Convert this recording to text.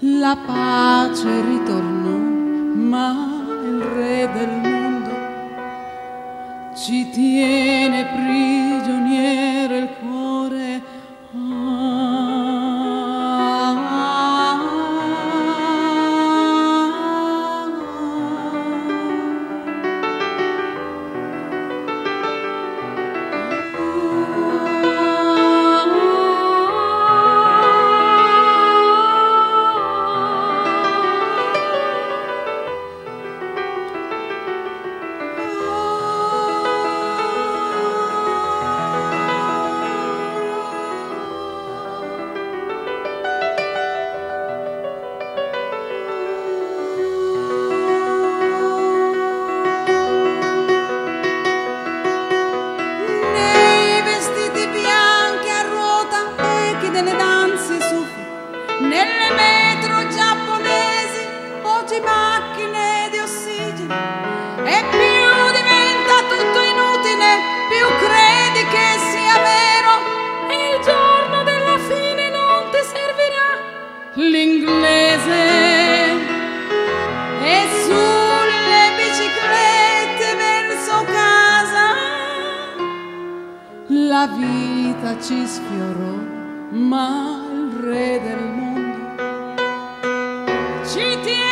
La pace ritornò, ma il re del mondo ci tiene prigioniere il cuore. Nelle metro giapponesi o di macchine di ossigeno, e più diventa tutto inutile, più credi che sia vero, e il giorno della fine non ti servirà l'inglese. E sulle biciclette verso casa la vita ci sfiorò, ma il re del mondo ci tiene